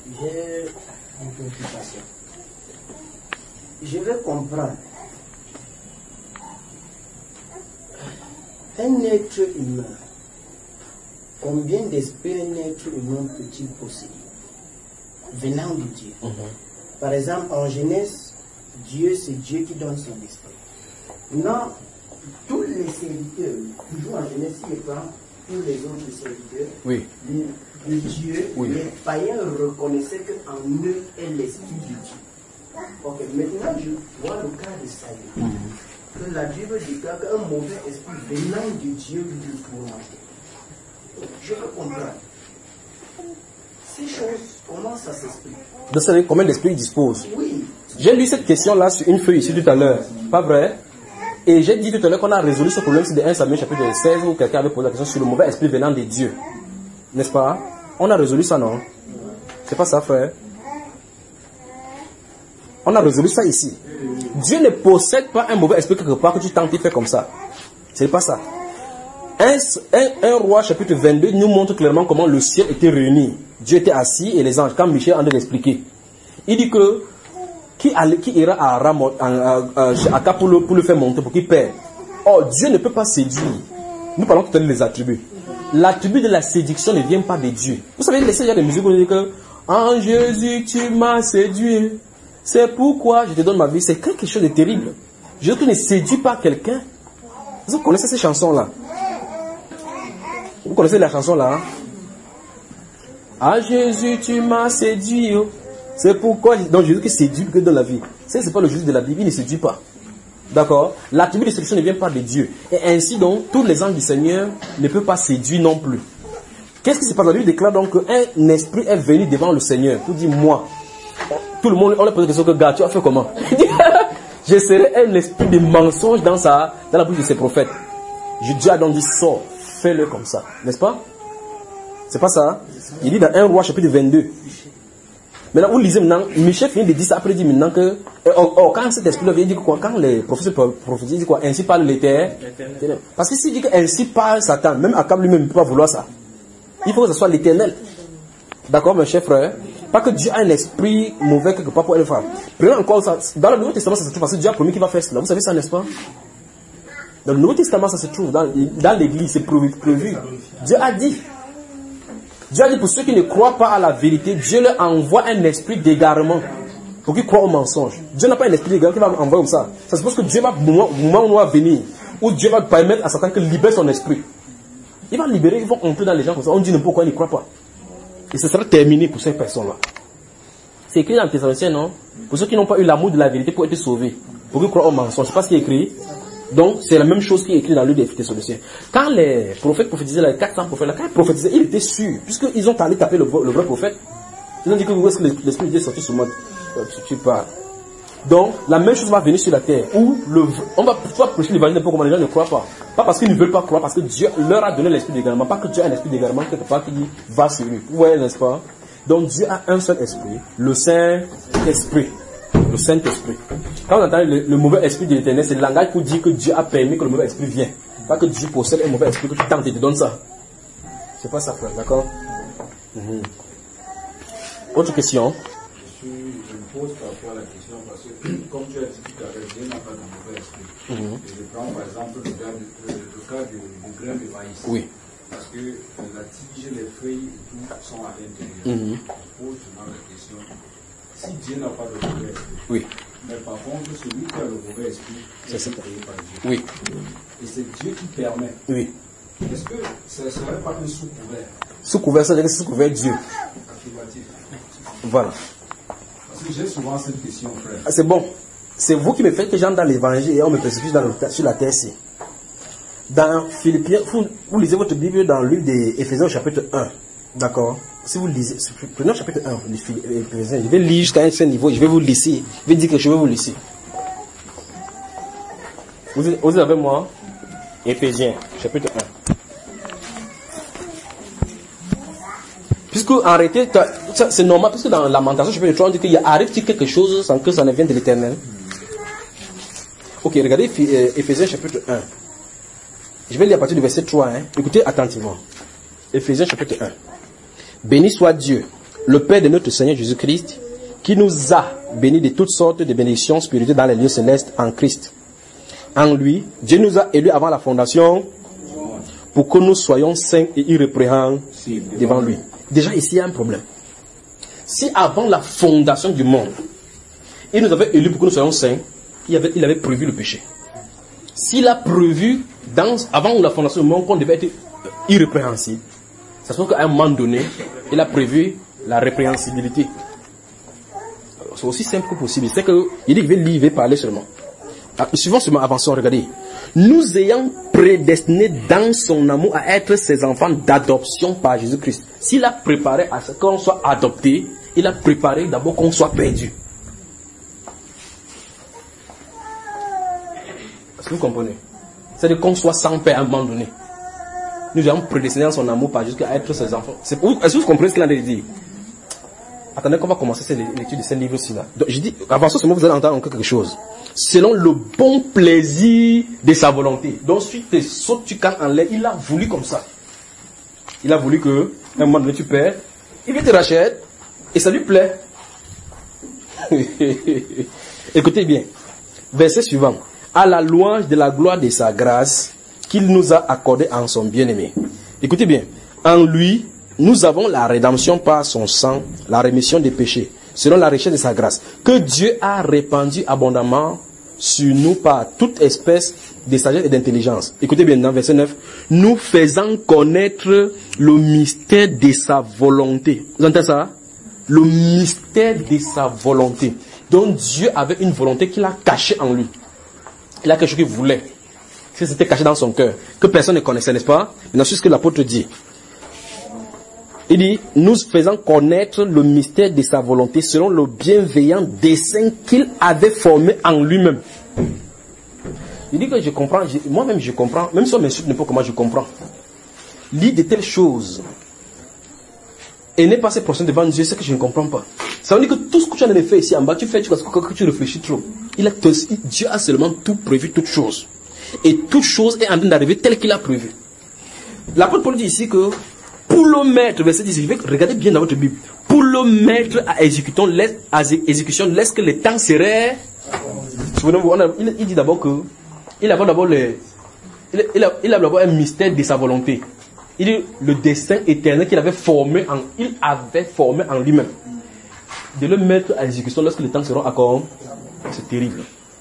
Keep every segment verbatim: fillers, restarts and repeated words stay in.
j'ai une préoccupation. Je vais comprendre. Un être humain, combien d'esprits un être humain peut-il posséder venant de Dieu? Mm-hmm. Par exemple, en Genèse, Dieu, c'est Dieu qui donne son esprit. Non, tous les serviteurs, toujours en Genèse, si je prends tous les autres serviteurs, oui. les, les dieux, oui. les païens reconnaissaient qu'en eux est l'esprit de Dieu. Ok, maintenant je vois le cas de Saül. Mm-hmm. Que la Bible déclare qu'un mauvais esprit venant de Dieu lui tourmentait. Je veux comprendre. Ces choses, comment ça s'explique? Vous savez combien d'esprit dispose? Oui. J'ai lu cette question-là sur une feuille ici tout à l'heure. Pas vrai? Et j'ai dit tout à l'heure qu'on a résolu ce problème, c'est de un Samuel chapitre seize où quelqu'un avait posé la question sur le mauvais esprit venant de Dieu. N'est-ce pas? On a résolu ça, non? C'est pas ça, frère? On a résolu ça ici. Dieu ne possède pas un mauvais esprit quelque part que tu tentes de faire comme ça. C'est pas ça. Un, un, un roi chapitre vingt-deux nous montre clairement comment le ciel était réuni. Dieu était assis et les anges, quand Michel en a expliqué. Il dit que qui, allait, qui ira à Aram, à, à, à, à Cap pour le, pour le faire monter, pour qu'il perde. Oh, Dieu ne peut pas séduire. Nous parlons tout à l'heure des attributs. L'attribut de la séduction ne vient pas de Dieu. Vous savez, les seigneurs de musique, on dit que en Jésus, tu m'as séduit. C'est pourquoi je te donne ma vie. C'est quelque chose de terrible. Jésus ne séduit pas quelqu'un. Vous connaissez ces chansons-là? Vous connaissez la chanson là? Hein? Ah Jésus, tu m'as séduit. Oh. C'est pourquoi donc Jésus qui séduit que dans la vie. Ce n'est pas le Jésus de la Bible, il ne séduit pas. D'accord? L'attribut de séduction ne vient pas de Dieu. Et ainsi donc, tous les anges du Seigneur ne peuvent pas séduire non plus. Qu'est-ce qui se passe? La Bible déclare donc qu'un esprit est venu devant le Seigneur pour dire moi. Tout le monde, on a posé la question que gars, tu as fait comment? Je serai un esprit de mensonge dans, sa, dans la bouche de ses prophètes. Dieu a donc dit sors, fais-le comme ça. N'est-ce pas? C'est pas ça? Hein? Il dit dans un roi chapitre vingt-deux. Maintenant, vous lisez maintenant, Michel finit de dire ça, après il dit maintenant que, oh, oh, quand cet esprit-là vient, il dit quoi? Quand les prophètes prophétisent, il dit quoi? Ainsi parle l'Éternel. Parce que s'il dit que ainsi parle Satan, même Akab lui-même ne peut pas vouloir ça. Il faut que ce soit l'Éternel. D'accord, mon cher frère? Pas que Dieu a un esprit mauvais quelque part pour une femme. Prenons encore ça. Dans le Nouveau Testament, ça se trouve parce que Dieu a promis qu'il va faire cela. Vous savez ça, n'est-ce pas? Dans le Nouveau Testament, ça se trouve. Dans, dans l'Église, c'est prévu, prévu. Dieu a dit. Dieu a dit pour ceux qui ne croient pas à la vérité, Dieu leur envoie un esprit d'égarement pour qu'ils croient au mensonge. Dieu n'a pas un esprit d'égarement qui va envoyer comme ça. Ça suppose que Dieu va, au moment où on va venir, où Dieu va permettre à Satan de libérer son esprit. Il va libérer, ils vont entrer dans les gens comme ça. On dit pourquoi ils ne croient pas. Et ce sera terminé pour ces personnes-là. C'est écrit dans le Thessaloniciens, non? Pour ceux qui n'ont pas eu l'amour de la vérité pour être sauvés, pour qu'ils croient au mensonge. C'est pas ce qui est écrit. Donc, c'est la même chose qui est écrit dans le livre des Thessaloniciens. Quand les prophètes prophétisaient, les quatre cents prophètes, là, quand ils prophétisaient, ils étaient sûrs, puisqu'ils ont allé taper le, le vrai prophète. Ils ont dit que où est-ce que l'esprit de Dieu est sorti sur moi? Tu parles. Donc, la même chose va venir sur la terre, où le, on va pouvoir prêcher l'évangile pour comment les gens ne croient pas. Pas parce qu'ils ne veulent pas croire, parce que Dieu leur a donné l'esprit d'égarement. Pas que Dieu a un esprit d'égarement quelque part qui va sur lui. Vous voyez, n'est-ce pas? Donc, Dieu a un seul esprit, le Saint-Esprit. Le Saint-Esprit. Quand on entend le, le mauvais esprit de l'Éternel, c'est le langage pour dire que Dieu a permis que le mauvais esprit vienne. Pas que Dieu possède un mauvais esprit que tu tentes et te donne ça. C'est pas ça, frère, d'accord? Mm-hmm. Autre question? Je me pose parfois la question parce que, comme tu as dit tout à l'heure, Dieu n'a pas de mauvais esprit. Mm-hmm. Et je prends par exemple le cas, de, le, le cas du, du grain de maïs. Oui. Parce que la tige, les feuilles et tout sont à l'intérieur. Mm-hmm. Je pose souvent la question, si Dieu n'a pas de mauvais esprit, oui. mais par contre, celui qui a le mauvais esprit, c'est créé par Dieu. Oui. Et c'est Dieu qui permet. Oui. Est-ce que ça ne serait pas un sous-couvert? Sous-couvert, ça veut dire que c'est sous-couvert Dieu. Affirmatif. Voilà. Parce que j'ai souvent cette question, frère. Ah, c'est bon. C'est vous qui me faites que j'entre dans l'évangile et on me persécute dans le, sur la terre ici. Dans Philippiens, vous, vous lisez votre Bible dans le livre des Éphésiens chapitre un. D'accord? Si vous lisez, prenez le chapitre un, Éphésiens, je vais lire jusqu'à un certain niveau, je vais vous laisser. Je vais dire que je vais vous laisser. Vous, vous êtes avec moi? Éphésiens, chapitre un. Puisque en réalité, c'est normal, puisque dans Lamentation, chapitre trois, on dit qu'il arrive-t-il quelque chose sans que ça ne vienne de l'Éternel. Ok, regardez Éphésiens chapitre un. Je vais lire à partir du verset trois. Hein. Écoutez attentivement. Éphésiens chapitre un. Béni soit Dieu, le Père de notre Seigneur Jésus-Christ, qui nous a bénis de toutes sortes de bénédictions spirituelles dans les lieux célestes en Christ. En lui, Dieu nous a élus avant la fondation pour que nous soyons saints et irrépréhensibles devant lui. Déjà ici, il y a un problème. Si avant la fondation du monde, il nous avait élus pour que nous soyons saints, il avait, il avait prévu le péché. S'il a prévu, dans, avant la fondation du monde, qu'on devait être irrépréhensible, ça se trouve qu'à un moment donné, il a prévu la répréhensibilité. C'est aussi simple que possible. C'est qu'il dit qu'il veut lire, il veut parler seulement. Suivons seulement, avançons, regardez. Nous ayant prédestinés dans son amour à être ses enfants d'adoption par Jésus-Christ. S'il a préparé à ce qu'on soit adopté, il a préparé d'abord qu'on soit perdu. Est-ce que vous comprenez? C'est-à-dire qu'on soit sans père à un moment donné. Nous avons prédestiné dans son amour par Jésus à être ses enfants. Est-ce que vous comprenez ce qu'il a dit? Attendez qu'on va commencer l'étude de ces livres-ci là. Donc, je dis, avant ça, vous allez entendre encore quelque chose. Selon le bon plaisir de sa volonté. Donc, si tu sautes, tu cannes en l'air, il a voulu comme ça. Il a voulu que, à un moment donné, tu perds, il veut te racheter, et ça lui plaît. Écoutez bien. Verset suivant. À la louange de la gloire de sa grâce, qu'il nous a accordée en son bien-aimé. Écoutez bien. En lui, nous avons la rédemption par son sang, la rémission des péchés, selon la richesse de sa grâce, que Dieu a répandu abondamment sur nous par toute espèce de sagesse et d'intelligence. Écoutez bien dans verset neuf. Nous faisant connaître le mystère de sa volonté. Vous entendez ça? Le mystère de sa volonté. Donc Dieu avait une volonté qu'il a cachée en lui. Il a quelque chose qu'il voulait. C'était caché dans son cœur. Que personne ne connaissait, n'est-ce pas? Maintenant, c'est ce que l'apôtre dit. Il dit, nous faisons connaître le mystère de sa volonté selon le bienveillant dessein qu'il avait formé en lui-même. Il dit que je comprends, je, moi-même je comprends, même si on m'insulte n'importe comment je comprends. Lis de telles choses et n'est pas cette personne devant Dieu, c'est que je ne comprends pas. Ça veut dire que tout ce que tu as fait ici en bas, tu fais, tu, que tu réfléchis trop. Il a, Dieu a seulement tout prévu, toutes choses. Et toute chose est en train d'arriver tel qu'il a prévu. L'apôtre Paul dit ici que pour le mettre, verset dix, regardez bien dans votre Bible, pour le mettre à exécution, laisse, à exécution, laisse que le temps serait. Souvenez-vous, il, il dit d'abord que il a d'abord les, il, il a, il a d'abord un mystère de sa volonté. Il dit le dessein éternel qu'il avait formé en, il avait formé en lui-même. De le mettre à exécution lorsque le temps sera accord, c'est terrible.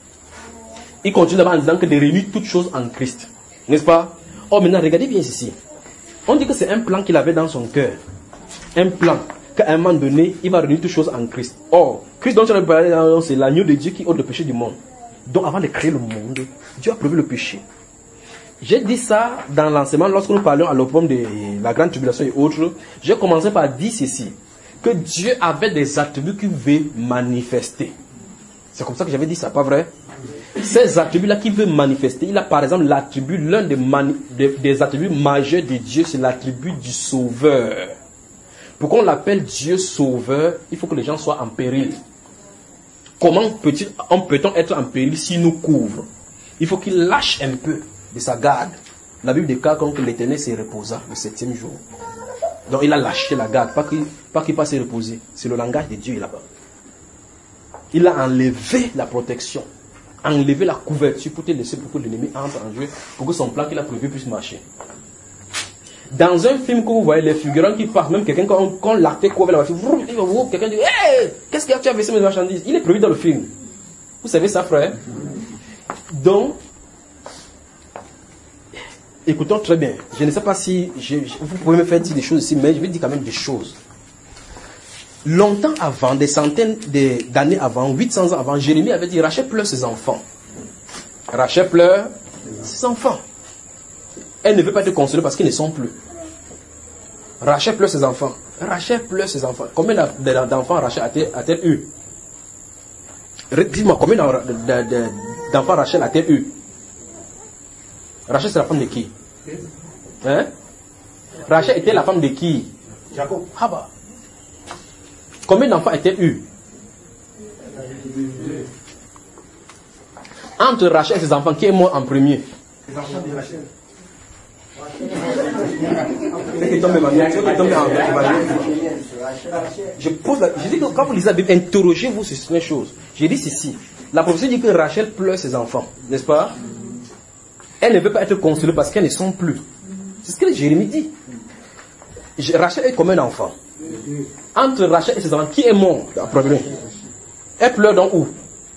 Il continue d'abord en disant que de réunir toutes choses en Christ. N'est-ce pas? Oh, maintenant, regardez bien ici. On dit que c'est un plan qu'il avait dans son cœur. Un plan qu'à un moment donné, il va réunir toutes choses en Christ. Or, Christ dont on a parlé, c'est l'agneau de Dieu qui ôte le péché du monde. Donc, avant de créer le monde, Dieu a prévu le péché. J'ai dit ça dans l'enseignement lorsque nous parlions à l'opprobre de la grande tribulation et autres. J'ai commencé par dire ceci, que Dieu avait des attributs qu'il veut manifester. C'est comme ça que j'avais dit ça, pas vrai? Ces attributs-là qu'il veut manifester, il a par exemple l'attribut, l'un des, des, des attributs majeurs de Dieu, c'est l'attribut du sauveur. Pour qu'on l'appelle Dieu sauveur, il faut que les gens soient en péril. Comment peut-on peut être en péril s'il nous couvre? Il faut qu'il lâche un peu de sa garde. La Bible déclare que l'Éternel s'est reposa le septième jour. Donc il a lâché la garde, pas qu'il pas qu'il passe se reposer. C'est le langage de Dieu là-bas. Il a enlevé la protection, enlevé la couverture pour te laisser pour que l'ennemi entre en jeu, pour que son plan qu'il a prévu puisse marcher. Dans un film que vous voyez, les figurants qui passent, même quelqu'un, quand, quand l'acteur couvre la voiture, quelqu'un dit, hey, qu'est-ce que tu as fait mes marchandises? Il est prévu dans le film. Vous savez ça, frère? Donc, écoutons très bien. Je ne sais pas si je, je, vous pouvez me faire dire des choses ici, mais je vais dire quand même des choses. Longtemps avant, des centaines d'années avant, huit cents ans avant, Jérémie avait dit, Rachel pleure ses enfants. Rachel pleure ses enfants. Elle ne veut pas être consolée parce qu'ils ne sont plus. Rachel pleure ses enfants. Rachel pleure ses enfants. Combien d'enfants Rachel a-t-elle eu? Dis-moi, combien d'enfants Rachel a-t-elle eu? Rachel, c'est la femme de qui? Hein? Rachel était la femme de qui? Jacob. Ah bah. Combien d'enfants a-t-elle eu? Entre Rachel et ses enfants, qui est mort en premier? Les enfants de Rachel. C'est qui tombe en Je pose la, je dis que quand vous lisez la Bible, interrogez-vous sur certaines choses. J'ai dit ceci. La prophétie dit que Rachel pleure ses enfants, n'est-ce pas? Elle ne veut pas être consolée parce qu'elle ne sont plus. C'est ce que Jérémie dit. Rachel est comme un enfant. Entre Rachel et ses enfants, qui est mort en premier? Elle pleure dans où?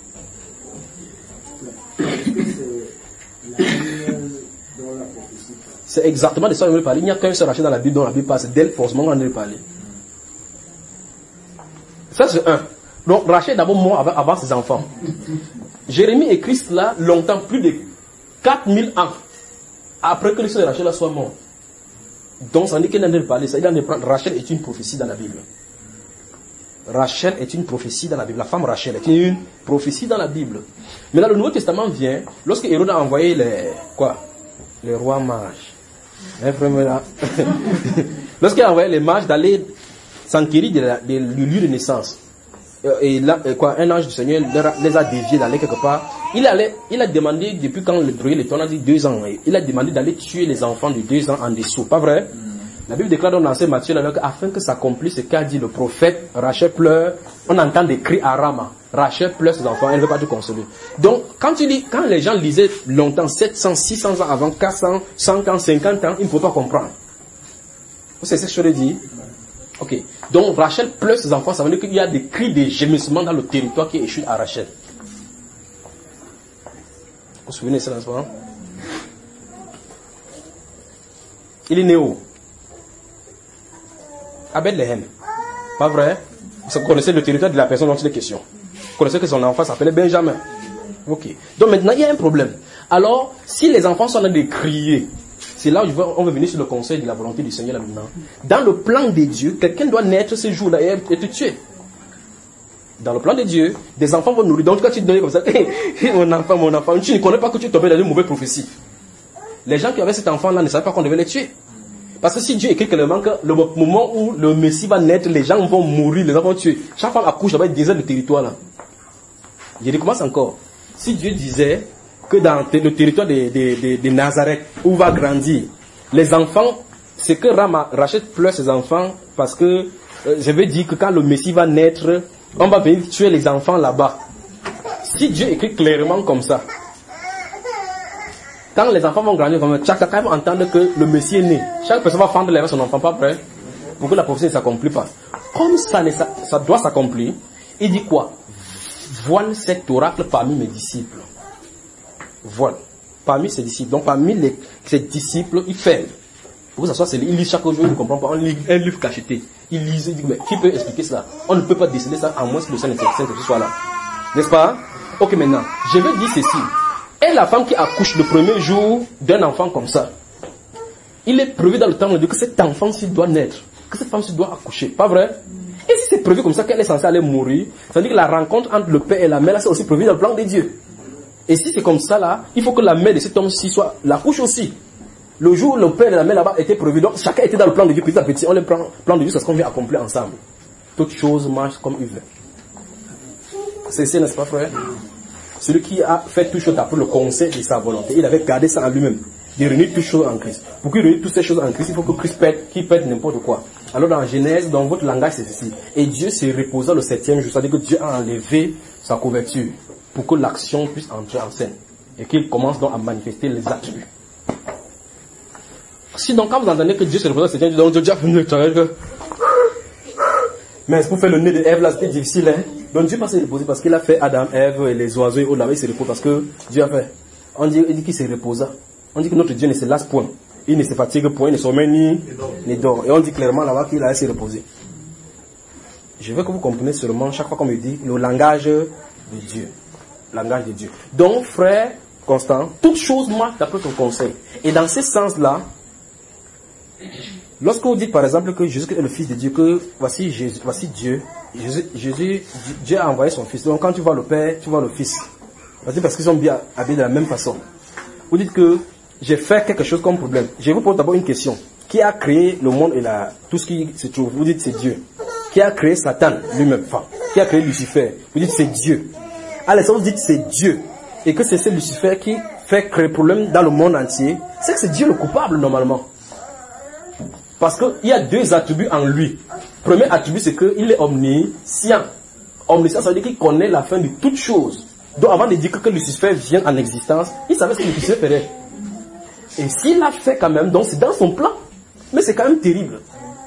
C'est exactement de ça que je veux parler. Il n'y a qu'un seul Rachel dans la Bible dont la Bible parle. C'est d'elle forcément qu'on en a parlé. Ça c'est un. Donc Rachel est d'abord mort avant, avant ses enfants. Jérémie écrit cela longtemps, plus de quatre mille ans après que le sœur de Rachel soit mort. Donc ça dit qu'il en a parlé. Ça, il en a parlé. Rachel est une prophétie dans la Bible. Rachel est une prophétie dans la Bible. La femme Rachel est une prophétie dans la Bible. Mais là, le Nouveau Testament vient, lorsque Hérode a envoyé les, quoi, les rois mages. Lorsqu'il a envoyé les mages d'aller s'enquérir du lieu de naissance. Et là, quoi, un ange du Seigneur les a déviés d'aller quelque part. Il, allait, il a demandé, depuis quand le bruit, l'étoile a dit deux ans, il a demandé d'aller tuer les enfants de deux ans en dessous. Pas vrai? La Bible déclare dans l'ancien Matthieu, afin que s'accomplisse ce qu'a dit le prophète, Rachel pleure, on entend des cris à Rama. Rachel pleure ses enfants, elle ne veut pas te consoler. Donc, quand tu dis, quand les gens lisaient longtemps, sept cents, six cents ans avant, quatre cents, cent ans, cinquante ans, il ne faut pas comprendre. C'est ce que je te dis? Ok. Donc, Rachel pleure ses enfants, ça veut dire qu'il y a des cris de gémissement dans le territoire qui échouent à Rachel. Vous vous souvenez de ça, n'est-ce pas? Il est né où? À Bethléem. Pas vrai? Vous connaissez le territoire de la personne dont il est question. Vous connaissez que son enfant s'appelait Benjamin. Ok. Donc maintenant, il y a un problème. Alors, si les enfants sont en train de crier, c'est là où on veut venir sur le conseil de la volonté du Seigneur là maintenant. Dans le plan de Dieu, quelqu'un doit naître ce jour-là et être tué. Dans le plan de Dieu, des enfants vont nourrir. Donc quand tu te donnes comme ça, hey, mon enfant, mon enfant, tu ne connais pas que tu es tombé dans une mauvaise prophétie. Les gens qui avaient cet enfant-là ne savaient pas qu'on devait les tuer. Parce que si Dieu écrit clairement que le moment où le Messie va naître, les gens vont mourir, les gens vont tuer. Chaque femme accouche, là-bas, il désert le territoire là. Je recommence encore. Si Dieu disait que dans le territoire de, de, de, de Nazareth, où va grandir, les enfants, c'est que Rama, Rachel pleure ses enfants parce que, euh, je veux dire que quand le Messie va naître, on va venir tuer les enfants là-bas. Si Dieu écrit clairement comme ça, quand les enfants vont grandir, chaque ils vont entendre que le Messie est né. Chaque personne va fendre les son enfant, pas prêt, pour que la prophétie ne s'accomplisse pas. Comme ça, ça doit s'accomplir, il dit quoi? Voile cet oracle parmi mes disciples. Voile. Parmi ses disciples. Donc parmi les, ses disciples, il fait. Pour que ça soit, c'est, il lit chaque jour, il ne comprend pas. On lit un livre cacheté. Il lit, il dit, mais qui peut expliquer cela? On ne peut pas décider ça à moins que le Saint-Esprit soit là. N'est-ce pas? Ok, maintenant, je vais dire ceci. Et la femme qui accouche le premier jour d'un enfant comme ça, il est prévu dans le temps de Dieu que cet enfant-ci doit naître, que cette femme-ci doit accoucher, pas vrai? Et si c'est prévu comme ça qu'elle est censée aller mourir, ça veut dire que la rencontre entre le père et la mère, là, c'est aussi prévu dans le plan de Dieu. Et si c'est comme ça là, il faut que la mère de cet homme-ci soit l'accouche aussi. Le jour où le père et la mère là-bas étaient prévus, donc chacun était dans le plan de Dieu, petit à petit, on le plan, plan de Dieu, c'est ce qu'on vient accomplir ensemble. Toute chose marche comme il veut. C'est ça, n'est-ce pas, frère? Celui qui a fait tout chose après le conseil de sa volonté, il avait gardé ça en lui-même. Il réunit toutes choses en Christ. Pour qu'il réunisse toutes ces choses en Christ, il faut que Christ pète, qu'il pète n'importe quoi. Alors dans Genèse, dans votre langage, c'est ceci. Et Dieu s'est reposé le septième jour. C'est-à-dire que Dieu a enlevé sa couverture pour que l'action puisse entrer en scène. Et qu'il commence donc à manifester les attributs. Sinon, quand vous entendez que Dieu s'est reposé le septième jour, donc Dieu a fait le travail que... Mais pour faire le nez de Ève là, c'était difficile, hein. Donc Dieu ne s'est reposé parce qu'il a fait Adam, Ève et les oiseaux et autres là-bas, il s'est reposé parce que Dieu a fait. On dit, il dit qu'il s'est reposé. On dit que notre Dieu ne se lasse point. Il ne se fatigue point, il ne sommeille ni, ni dort. Et on dit clairement là-bas qu'il a s'est reposé. Je veux que vous compreniez seulement, chaque fois qu'on me dit, le langage de Dieu. Le langage de Dieu. Donc, frère Constant, toute chose marche d'après ton conseil. Et dans ce sens-là, lorsque vous dites par exemple que Jésus est le Fils de Dieu, que voici, Jésus, voici Dieu, Jésus, Jésus, Dieu a envoyé son Fils. Donc quand tu vois le Père, tu vois le Fils. Parce qu'ils sont bien habillés de la même façon. Vous dites que j'ai fait quelque chose comme problème. Je vous pose d'abord une question. Qui a créé le monde et la, tout ce qui se trouve? Vous dites c'est Dieu. Qui a créé Satan lui-même? Enfin, qui a créé Lucifer? Vous dites c'est Dieu. Alors si vous dites c'est Dieu et que c'est ce Lucifer qui fait créer problème dans le monde entier, c'est que c'est Dieu le coupable normalement. Parce qu'il y a deux attributs en lui. Premier attribut, c'est qu'il est omniscient. Omniscient, ça veut dire qu'il connaît la fin de toutes choses. Donc avant de dire que, que Lucifer vient en existence, il savait ce que Lucifer ferait. Et s'il l'a fait quand même, donc c'est dans son plan. Mais c'est quand même terrible.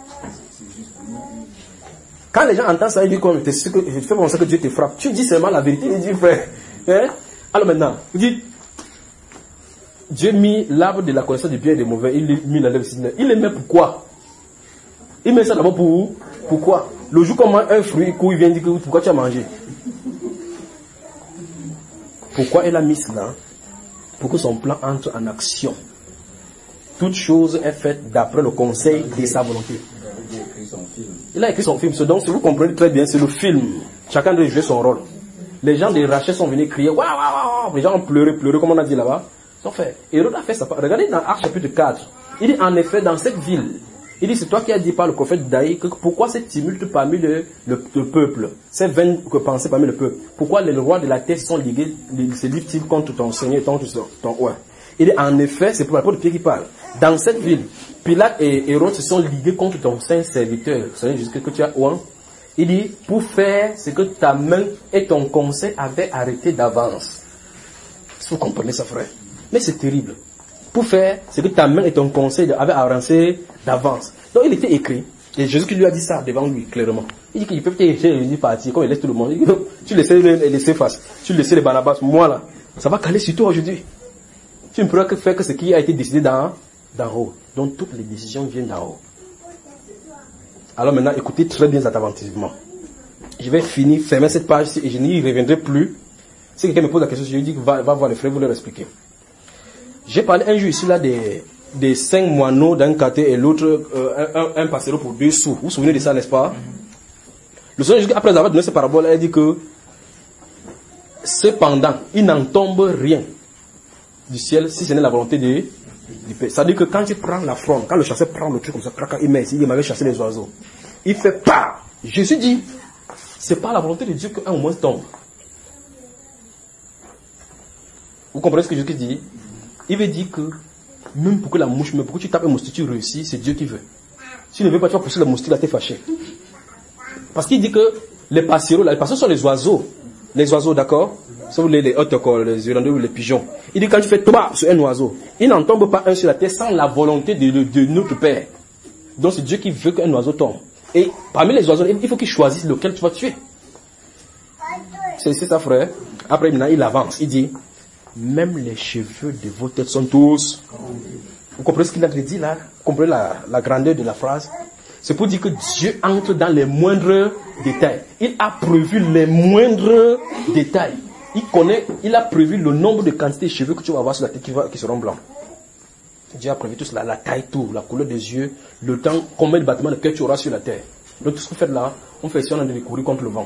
Quand les gens entendent ça, ils disent comme, je fais comme ça que Dieu te frappe. Tu dis seulement la vérité, il dit frère. Hein? Alors maintenant, vous dites, Dieu mis l'arbre de la connaissance du bien et du mauvais, il mis la lèvre. Il le met pourquoi? Il met ça d'abord pour pourquoi? Le jour qu'on mange un fruit, il vient dire que pourquoi tu as mangé? Pourquoi il a mis cela? Pour que son plan entre en action. Toute chose est faite d'après le conseil de sa volonté. Il a écrit son film. Donc, si vous comprenez très bien, c'est le film. Chacun doit jouer son rôle. Les gens des Rachel sont venus crier, waouh, waouh, waouh. Les gens ont pleuré, pleuré, comme on a dit là-bas. Ils ont fait. Hérode a fait ça. Regardez dans Actes chapitre quatre. Il dit, en effet, dans cette ville, il dit, c'est toi qui as dit par le prophète Daï, que pourquoi ce tumulte parmi le, le, le peuple, ces vaines que pensaient parmi le peuple, pourquoi les rois de la terre sont ligués, se livrent-ils contre ton Seigneur, contre ton roi? Il dit, en effet, c'est pour la porte de Pierre qui parle. Dans cette ville, Pilate et Hérode se sont ligués contre ton saint serviteur, Seigneur Jésus que tu as ouin. Il dit, pour faire ce que ta main et ton conseil avaient arrêté d'avance. Si vous comprenez ça, frère. Mais c'est terrible. Pour faire ce que ta main et ton conseil avaient avancé d'avance. Donc il était écrit. Et Jésus qui lui a dit ça devant lui, clairement. Il dit qu'il peut peut-être partir, comme il laisse tout le monde. Il dit, tu laisses les laisser face. Tu laisses les Barnabas, moi là. Ça va caler sur toi aujourd'hui. Tu ne pourras que faire que ce qui a été décidé d'en haut. Donc toutes les décisions viennent d'en haut. Alors maintenant, écoutez très bien attentivement. Je vais finir, fermer cette page et je n'y reviendrai plus. Si quelqu'un me pose la question, je lui dis, va, va voir les frères, vous leur expliquer. J'ai parlé un jour ici là des, des cinq moineaux d'un côté et l'autre, euh, un, un, un passereau pour deux sous. Vous vous souvenez de ça, n'est-ce pas? Le Seigneur, après avoir donné cette parabole, il dit que cependant, il n'en tombe rien du ciel si ce n'est la volonté de, du Père. C'est-à-dire que quand il prend la fronde, quand le chasseur prend le truc comme ça, il met ici, il m'avait chassé les oiseaux. Il fait pas. Jésus dit, c'est pas la volonté de Dieu qu'un au moins tombe. Vous comprenez ce que Jésus dit? Il veut dire que même pour que la mouche, même pour que tu tapes un moustique, tu réussis, c'est Dieu qui veut. Si tu ne veux pas, tu vas pousser le moustique, là, t'es fâché. Parce qu'il dit que les passereaux, là, les passereaux sont les oiseaux. Les oiseaux, d'accord? Sauf les, les hautes, les hirondelles ou les pigeons. Il dit quand tu fais toi sur un oiseau, il n'en tombe pas un sur la terre sans la volonté de, de, de notre Père. Donc c'est Dieu qui veut qu'un oiseau tombe. Et parmi les oiseaux, il faut qu'il choisisse lequel tu vas tuer. C'est ça, frère. Après, maintenant, il avance. Il dit, même les cheveux de vos têtes sont tous. Vous comprenez ce qu'il a dit là? Vous comprenez la, la grandeur de la phrase? C'est pour dire que Dieu entre dans les moindres détails. Il a prévu les moindres détails. Il connaît, il a prévu le nombre de quantités de cheveux que tu vas avoir sur la tête qui, va, qui seront blancs. Dieu a prévu tout cela, la taille, tout, la couleur des yeux, le temps, combien de bâtiments de cœur tu auras sur la terre. Donc tout ce qu'on fait là, on fait ça, on a de courir contre le vent.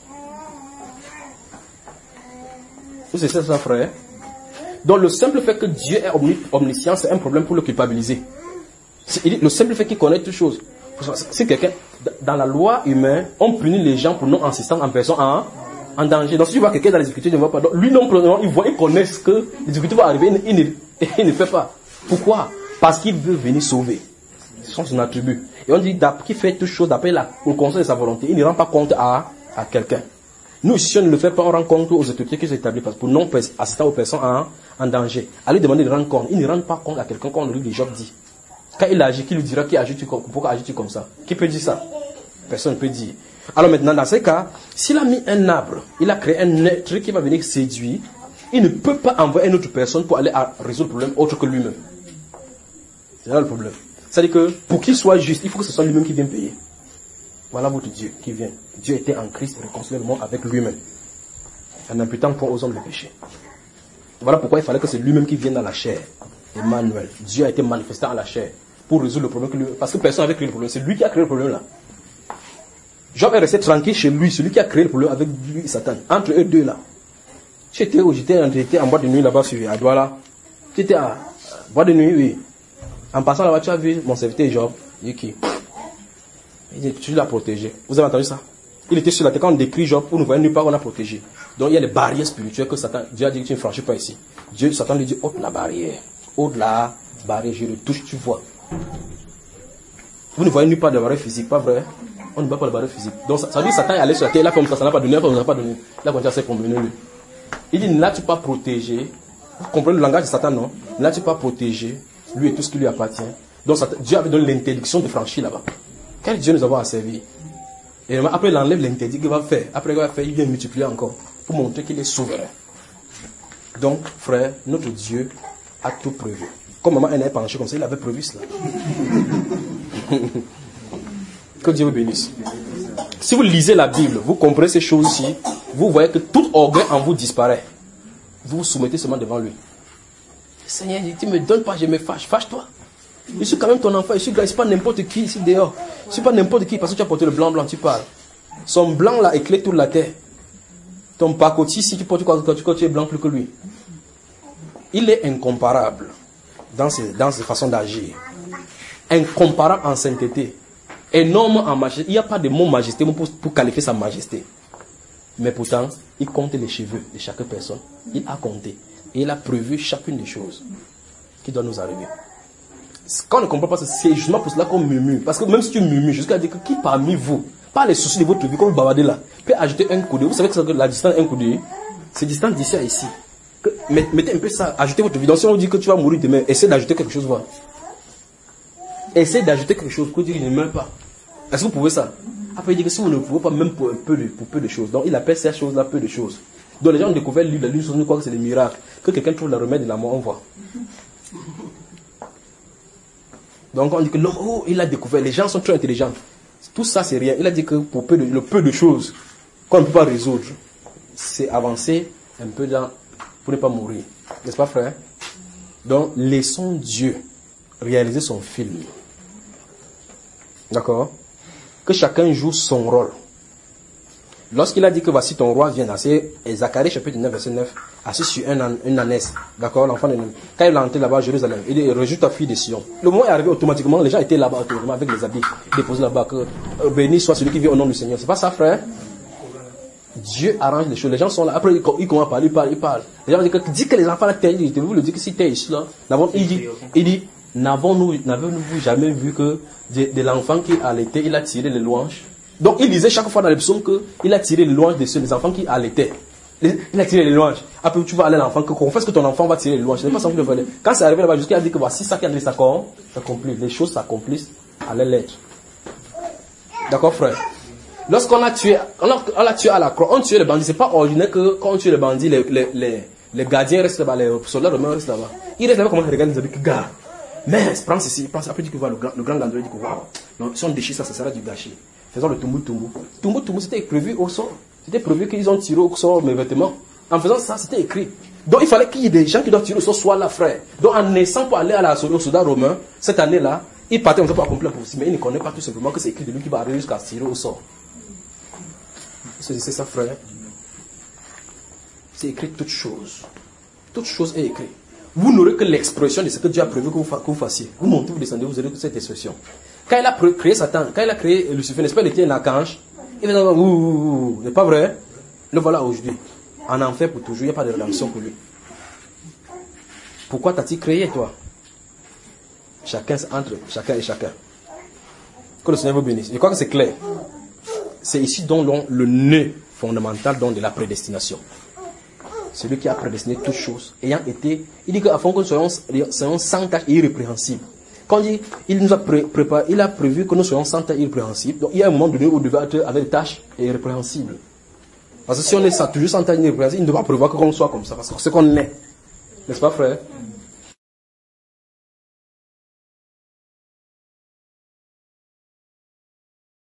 C'est ça, ça, frère. Donc le simple fait que Dieu est omniscient, c'est un problème pour le culpabiliser. Le simple fait qu'il connaît toutes choses. C'est quelqu'un, dans la loi humaine, on punit les gens pour non insistant en personne en, en danger. Donc si tu vois quelqu'un dans les difficultés, il ne voit pas. Donc, lui non plus, il voit, il connaît ce que les difficultés vont arriver, il, il, ne, il ne fait pas. Pourquoi? Parce qu'il veut venir sauver. Ce sont son attribut. Et on dit qu'il fait toutes choses d'après le conseil de sa volonté. Il ne rend pas compte à, à quelqu'un. Nous, si on ne le fait pas, on rend compte aux autorités qui sont établies pour non assister aux personnes en, en danger. À lui demander de rendre compte. Il ne rend pas compte à quelqu'un quand on lui dit Job dit. Quand il agit, qui lui dira qui agit-tu comme, pourquoi agis-tu comme ça? Qui peut dire ça? Personne ne peut dire. Alors maintenant, dans ce cas, s'il a mis un arbre, il a créé un être qui va venir séduire, il ne peut pas envoyer une autre personne pour aller à résoudre le problème autre que lui-même. C'est là le problème. C'est-à-dire que pour qu'il soit juste, il faut que ce soit lui-même qui vienne payer. Voilà votre Dieu qui vient. Dieu était en Christ, réconcilié le monde avec lui-même. En imputant point aux hommes le péché. Voilà pourquoi il fallait que c'est lui-même qui vienne dans la chair. Emmanuel. Dieu a été manifesté en la chair pour résoudre le problème. Que lui, parce que personne n'avait créé le problème. C'est lui qui a créé le problème là. Job est resté tranquille chez lui, celui qui a créé le problème avec lui et Satan. Entre eux deux là. J'étais où j'étais en boîte de nuit là-bas sur à Douala. J'étais à boîte de nuit, oui. En passant là-bas, tu as vu mon serviteur Job. Il dit qui? Il dit, tu l'as protégé. Vous avez entendu ça? Il était sur la terre quand on décrit Job, pour nous voyons nulle part on a protégé. Donc il y a les barrières spirituelles que Satan, Dieu a dit que tu ne franchis pas ici. Dieu, Satan lui dit, ôte la barrière. Ôte la barrière, je le touche, tu vois. Vous ne voyez nulle part de barrière physique, pas vrai? On ne bat pas le barreau physique. Donc ça, ça veut dire que Satan est allé sur la terre, il a fait comme ça, ça n'a pas donné, ça n'a pas donné. Il a continué à se combiner lui. Il dit, ne l'as-tu pas protégé? Vous comprenez le langage de Satan, non? Ne l'as-tu pas protégé, lui et tout ce qui lui appartient? Donc Satan, Dieu avait donné l'interdiction de franchir là-bas. Quel Dieu nous avons à servir? Et après, il enlève l'interdit qu'il va faire. Après, il va faire, il vient multiplier encore pour montrer qu'il est souverain. Donc, frère, notre Dieu a tout prévu. Comme maman elle avait penché comme ça, il avait prévu cela. Que Dieu vous bénisse. Si vous lisez la Bible, vous comprenez ces choses-ci, vous voyez que tout orgueil en vous disparaît. Vous vous soumettez seulement devant lui. Seigneur, tu ne me donnes pas, je me fâche. Fâche-toi. Je suis quand même ton enfant. Je suis, je suis pas n'importe qui ici dehors. Je ne suis pas n'importe qui parce que tu as porté le blanc blanc, tu parles. Son blanc là éclaire toute la terre. Ton pacotille, si tu portes quand tu, tu es blanc plus que lui. Il est incomparable dans ses, dans ses façons d'agir. Incomparable en sainteté. Énorme en majesté. Il n'y a pas de mot majesté pour, pour qualifier sa majesté. Mais pourtant, il compte les cheveux de chaque personne. Il a compté. Et il a prévu chacune des choses qui doivent nous arriver. Quand on ne comprend pas ça, c'est justement pour cela qu'on murmure. Parce que même si tu murmures, jusqu'à dire que qui parmi vous, pas les soucis de votre vie, comme vous bavardez là, peut ajouter un coup de. Vous savez que la distance un coup de, c'est distance d'ici à ici. Que, mettez un peu ça, ajoutez votre vie. Donc si on dit que tu vas mourir demain, essaie d'ajouter quelque chose, voir. Essayez d'ajouter quelque chose pour dire qu'il ne meurt pas. Est-ce que vous pouvez ça? Après, il dit que si vous ne pouvez pas, même pour, un peu de, pour peu de choses. Donc, il appelle ces choses-là peu de choses. Donc, les gens ont découvert l'huile, l'huile, nous croient que c'est des miracles. Que quelqu'un trouve le remède de la mort, on voit. Donc, on dit que l'homme, oh, il a découvert. Les gens sont très intelligents. Tout ça, c'est rien. Il a dit que pour peu de, le peu de choses qu'on ne peut pas résoudre, c'est avancer un peu dans, pour ne pas mourir. N'est-ce pas, frère? Donc, laissons Dieu réaliser son film. D'accord? Que chacun joue son rôle. Lorsqu'il a dit que voici ton roi vient, c'est Zacharie chapitre neuf, verset neuf, assis sur un, une ânesse. D'accord? L'enfant de Noël. Quand il est entré là-bas à Jérusalem, il dit, réjouis ta fille de Sion. Le moment est arrivé automatiquement, les gens étaient là-bas automatiquement avec les habits déposés là-bas. Que euh, béni soit celui qui vient au nom du Seigneur. C'est pas ça, frère? Dieu arrange les choses. Les gens sont là. Après, ils commencent à parler, ils parlent, ils parlent. Les gens disent que, dit que les enfants là, il vous le dit que si tu es ici là, il dit, il dit, n'avons-nous, n'avons-nous jamais vu que de, de l'enfant qui allaitait, il a tiré les louanges? Donc il disait chaque fois dans les psaumes qu'il a tiré les louanges de ceux, les enfants qui allaitaient. Il a tiré les louanges. Après tu vas aller à l'enfant, que confesse que ton enfant va tirer les louanges. Ce n'est pas ça que je veux dire. Quand c'est arrivé là-bas, jusqu'à dire que voici ça qui a s'accomplit. Les choses s'accomplissent à la lettre. D'accord, frère? Lorsqu'on a tué, on a, on a tué à la croix, on tuait les bandits. C'est pas ordinaire que quand on tue les bandits, les, les, les, les gardiens restent là-bas, les soldats romains restent là-bas. Ils restent là-bas comme on regarde, ils disent que gars. Mais prends ceci, prends ça. Après, tu peux voir le grand, le grand landau, il dit que waouh, non, si on déchire ça, ça sera du gâchis. Faisons le tumbu tumbu. Tumbu tumbu, c'était prévu au sort. C'était prévu qu'ils ont tiré au sort mes vêtements. En faisant ça, c'était écrit. Donc il fallait qu'il y ait des gens qui doivent tirer au sort, soit là, frère. Donc en naissant pour aller à la au soldat romain, cette année-là, il partait comme ça pour accomplir la prophétie, mais il ne connaît pas tout simplement que c'est écrit de lui qui va arriver jusqu'à tirer au sort. C'est ça, frère. C'est écrit toutes choses. Toute chose est écrite. Vous n'aurez que l'expression de ce que Dieu a prévu que vous, que vous fassiez. Vous montez, vous descendez, vous aurez que cette expression. Quand il a créé Satan, quand il a créé Lucifer, n'est-ce pas, il était un archange, il va dire, ouh, n'est pas vrai? Le voilà aujourd'hui. En enfer pour toujours, il n'y a pas de rédemption pour lui. Pourquoi t'as-t-il créé, toi? Chacun entre chacun et chacun. Que le Seigneur vous bénisse. Je crois que c'est clair. C'est ici donc le nœud fondamental donc de la prédestination. Celui qui a prédestiné toutes choses, ayant été, il dit qu'afin que nous soyons, soyons sans tâche et irrépréhensibles. Quand il dit, il nous a pré préparé, il a prévu que nous soyons sans tâche et irrépréhensibles. Donc il y a un moment donné où nous devons être avec des tâches et irrépréhensibles. Parce que si on est sans, toujours sans tâche et irrépréhensible, il ne doit pas prévoir que l'on soit comme ça, parce que c'est qu'on est. N'est-ce pas, frère?